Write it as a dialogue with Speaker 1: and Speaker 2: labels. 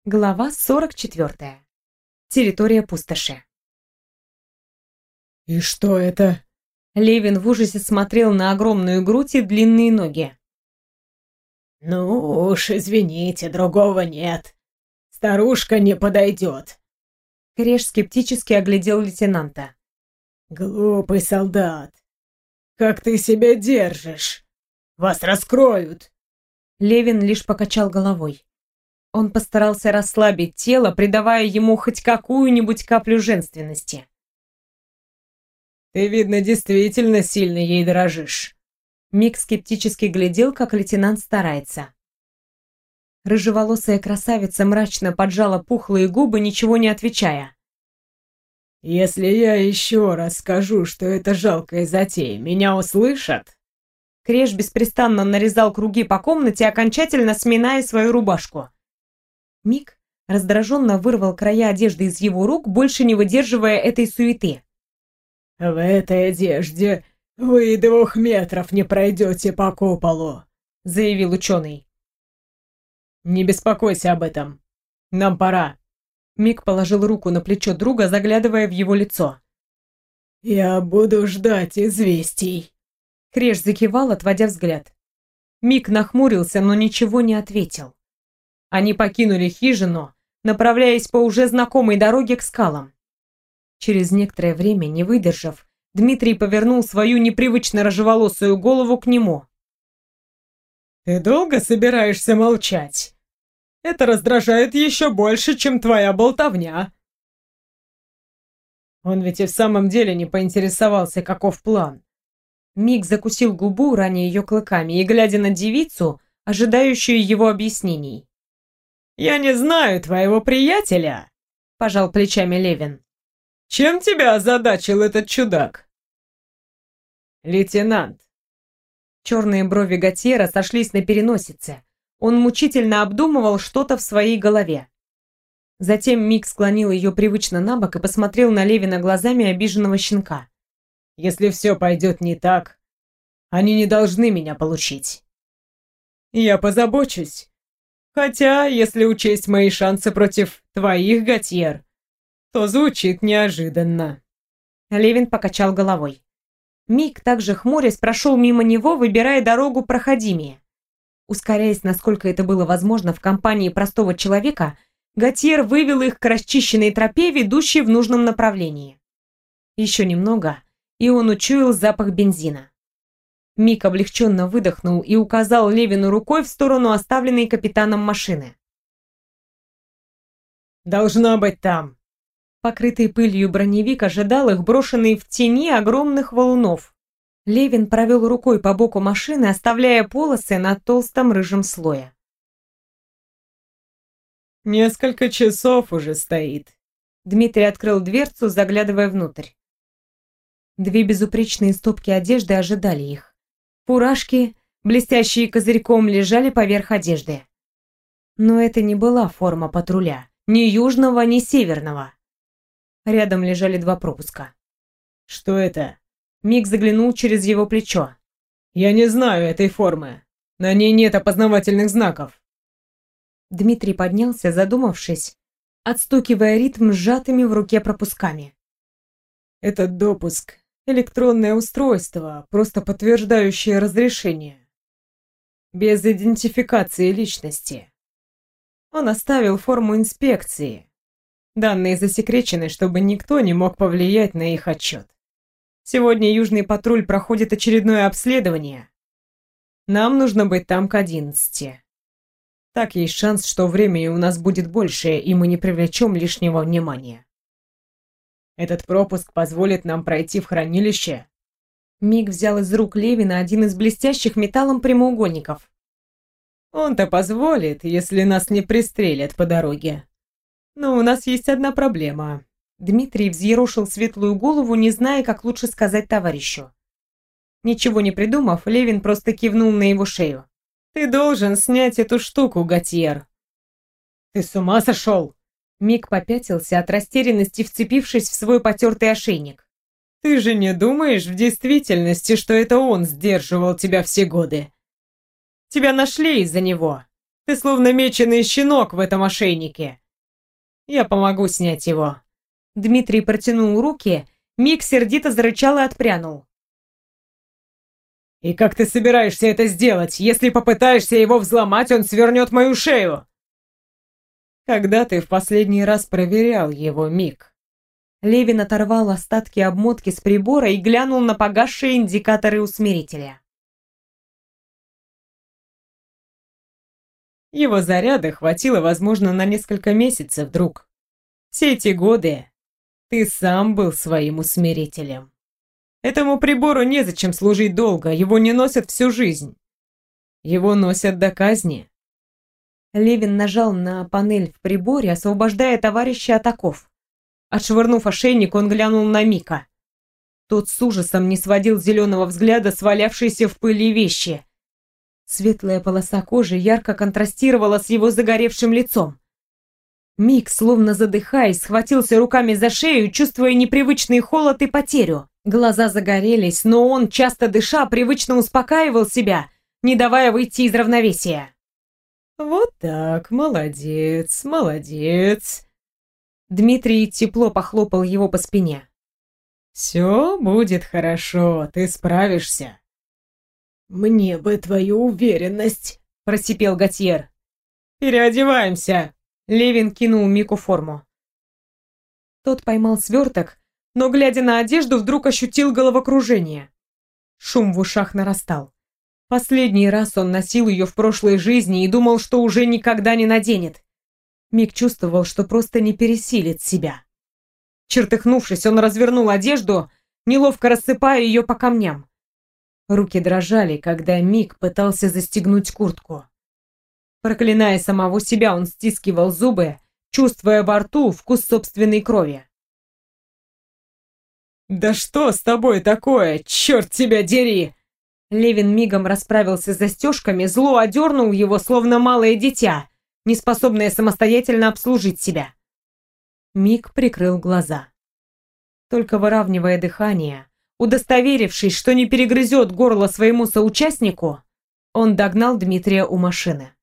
Speaker 1: Глава 44. Территория пустоши.
Speaker 2: «И что это?»
Speaker 1: Левин в ужасе смотрел на огромную грудь и длинные ноги.
Speaker 2: «Ну уж, извините, другого нет. Старушка не подойдет».
Speaker 1: Креш скептически оглядел лейтенанта.
Speaker 2: «Глупый солдат. Как ты себя держишь? Вас раскроют».
Speaker 1: Левин лишь покачал головой. Он постарался расслабить тело, придавая ему хоть какую-нибудь каплю женственности.
Speaker 2: «Ты, видно, действительно сильно ей дорожишь».
Speaker 1: Мик скептически глядел, как лейтенант старается. Рыжеволосая красавица мрачно поджала пухлые губы, ничего не отвечая.
Speaker 2: «Если я еще раз скажу, что это жалкая затея, меня услышат?»
Speaker 1: Креш беспрестанно нарезал круги по комнате, окончательно сминая свою рубашку. Мик раздраженно вырвал края одежды из его рук, больше не выдерживая этой суеты.
Speaker 2: «В этой одежде вы и 2 метров не пройдете по куполу», —
Speaker 1: заявил ученый.
Speaker 2: «Не беспокойся об этом. Нам пора».
Speaker 1: Мик положил руку на плечо друга, заглядывая в его лицо.
Speaker 2: «Я буду ждать известий».
Speaker 1: Креш закивал, отводя взгляд. Мик нахмурился, но ничего не ответил. Они покинули хижину, направляясь по уже знакомой дороге к скалам. Через некоторое время, не выдержав, Дмитрий повернул свою непривычно рыжеволосую голову к нему.
Speaker 2: «Ты долго собираешься молчать? Это раздражает еще больше, чем твоя болтовня». Он ведь и в самом деле не поинтересовался, каков план.
Speaker 1: Мик закусил губу, раня ее клыками, и, глядя на девицу, ожидающую его объяснений.
Speaker 2: «Я не знаю твоего приятеля», — пожал плечами Левин. «Чем тебя озадачил этот чудак?» «Лейтенант».
Speaker 1: Черные брови Готьера сошлись на переносице. Он мучительно обдумывал что-то в своей голове. Затем Мик склонил ее привычно на бок и посмотрел на Левина глазами обиженного щенка.
Speaker 2: «Если все пойдет не так, они не должны меня получить. Я позабочусь. Хотя, если учесть мои шансы против твоих, Готьер, то звучит неожиданно».
Speaker 1: Левин покачал головой. Мик, также хмурясь, прошел мимо него, выбирая дорогу проходимее. Ускоряясь, насколько это было возможно в компании простого человека, Готьер вывел их к расчищенной тропе, ведущей в нужном направлении. Еще немного, и он учуял запах бензина. Мик облегченно выдохнул и указал Левину рукой в сторону оставленной капитаном машины.
Speaker 2: «Должна быть там».
Speaker 1: Покрытый пылью броневик ожидал их, брошенный в тени огромных валунов. Левин провел рукой по боку машины, оставляя полосы на толстом рыжем слое.
Speaker 2: «Несколько часов уже стоит».
Speaker 1: Дмитрий открыл дверцу, заглядывая внутрь. 2 безупречные стопки одежды ожидали их. Фуражки, блестящие козырьком, лежали поверх одежды. Но это не была форма патруля, ни южного, ни северного. Рядом лежали 2 пропуска.
Speaker 2: «Что это?»
Speaker 1: Мик заглянул через его плечо.
Speaker 2: «Я не знаю этой формы. На ней нет опознавательных знаков».
Speaker 1: Дмитрий поднялся, задумавшись, отстукивая ритм сжатыми в руке пропусками.
Speaker 2: «Это допуск. Электронное устройство, просто подтверждающее разрешение. Без идентификации личности. Он оставил форму инспекции. Данные засекречены, чтобы никто не мог повлиять на их отчет. Сегодня Южный патруль проходит очередное обследование. Нам нужно быть там к 11. Так есть шанс, что времени у нас будет больше, и мы не привлечем лишнего внимания. Этот пропуск позволит нам пройти в хранилище».
Speaker 1: Мик взял из рук Левина один из блестящих металлом прямоугольников.
Speaker 2: «Он-то позволит, если нас не пристрелят по дороге. Но у нас есть одна проблема».
Speaker 1: Дмитрий взъерошил светлую голову, не зная, как лучше сказать товарищу. Ничего не придумав, Левин просто кивнул на его шею.
Speaker 2: «Ты должен снять эту штуку, Готьер». «Ты с ума сошел?»
Speaker 1: Мик попятился от растерянности, вцепившись в свой потертый ошейник.
Speaker 2: «Ты же не думаешь в действительности, что это он сдерживал тебя все годы? Тебя нашли из-за него. Ты словно меченый щенок в этом ошейнике. Я помогу снять его».
Speaker 1: Дмитрий протянул руки, Мик сердито зарычал и отпрянул.
Speaker 2: «И как ты собираешься это сделать? Если попытаешься его взломать, он свернет мою шею!» «Когда ты в последний раз проверял его, Мик?»
Speaker 1: Левин оторвал остатки обмотки с прибора и глянул на погасшие индикаторы усмирителя.
Speaker 2: Его заряда хватило, возможно, на несколько месяцев, друг. Все эти годы ты сам был своим усмирителем. Этому прибору незачем служить долго, его не носят всю жизнь. Его носят до казни.
Speaker 1: Левин нажал на панель в приборе, освобождая товарища от оков. Отшвырнув ошейник, он глянул на Мика. Тот с ужасом не сводил зеленого взгляда с валявшейся в пыли вещи. Светлая полоса кожи ярко контрастировала с его загоревшим лицом. Мик, словно задыхаясь, схватился руками за шею, чувствуя непривычный холод и потерю. Глаза загорелись, но он, часто дыша, привычно успокаивал себя, не давая выйти из равновесия.
Speaker 2: «Вот так, молодец, молодец!»
Speaker 1: Дмитрий тепло похлопал его по спине.
Speaker 2: «Все будет хорошо, ты справишься». «Мне бы твою уверенность», — просипел Готьер. «Переодеваемся!» — Левин кинул Мику форму.
Speaker 1: Тот поймал сверток, но, глядя на одежду, вдруг ощутил головокружение. Шум в ушах нарастал. Последний раз он носил ее в прошлой жизни и думал, что уже никогда не наденет. Мик чувствовал, что просто не пересилит себя. Чертыхнувшись, он развернул одежду, неловко рассыпая ее по камням. Руки дрожали, когда Мик пытался застегнуть куртку. Проклиная самого себя, он стискивал зубы, чувствуя во рту вкус собственной крови.
Speaker 2: «Да что с тобой такое? Черт тебя дери!»
Speaker 1: Левин мигом расправился с застежками, зло одернул его, словно малое дитя, неспособное самостоятельно обслужить себя. Мик прикрыл глаза. Только выравнивая дыхание, удостоверившись, что не перегрызет горло своему соучастнику, он догнал Дмитрия у машины.